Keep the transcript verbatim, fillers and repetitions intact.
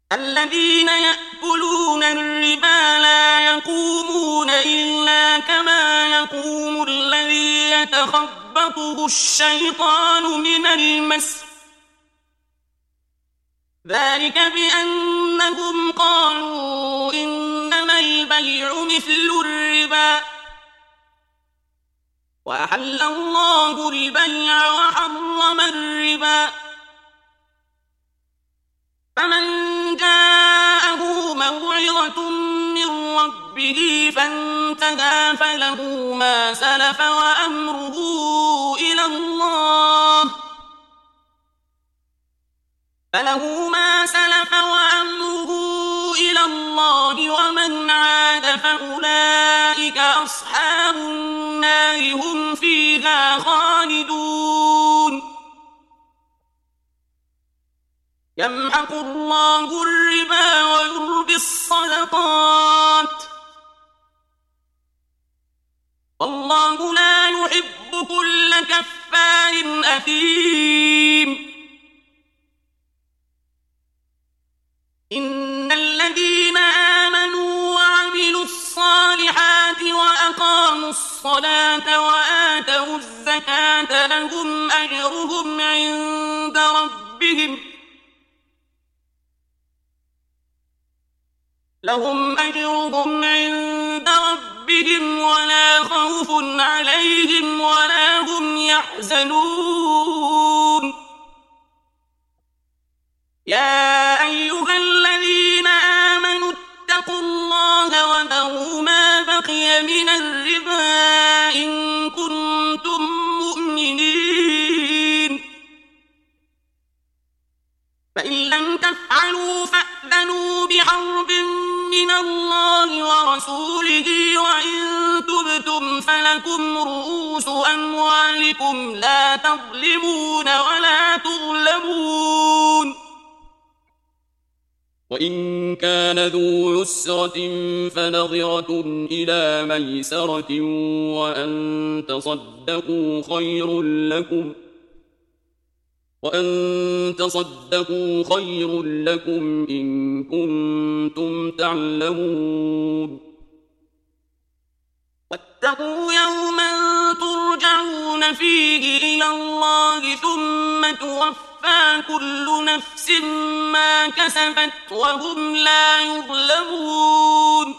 الذين يأكلون الربا لا يقومون إلا كما يقوم الذي يتخبطه الشيطان من المس، ذلك بأنهم قالوا إنما البيع مثل الربا وأحل الله البيع وحرم الربا. فمن جاءه موعظة من ربه فانتهى فله ما سلف وأمره إلى الله فله ما سلف وأمره إلى الله ومن عاد فأولئك أصحاب النار هم فيها خالدون. يمحق الله الربا ويربي الصدقات والله لا يحب كل كفار أثيم. إن الذين آمنوا وعملوا الصالحات وأقاموا الصلاة وآتوا الزكاة لهم أجرهم عند ربهم لهم أجرهم عند ربهم ولا خوف عليهم ولا هم يحزنون. يا أيها الذين آمنوا اتقوا الله وذروا ما بقي من الربا إن كنتم مؤمنين، فإن لم تفعلوا فأذنوا بحرب من الله ورسوله وإن تبتم فلكم رؤوس أموالكم لا تظلمون ولا تظلمون. وإن كان ذو عسرة فنظرة إلى ميسرة وأن تصدقوا خير لكم وأن تصدقوا خير لكم إن كنتم تعلمون. واتقوا يوما ترجعون فيه إلى الله ثم توفى كل نفس ما كسبت وهم لا يظلمون.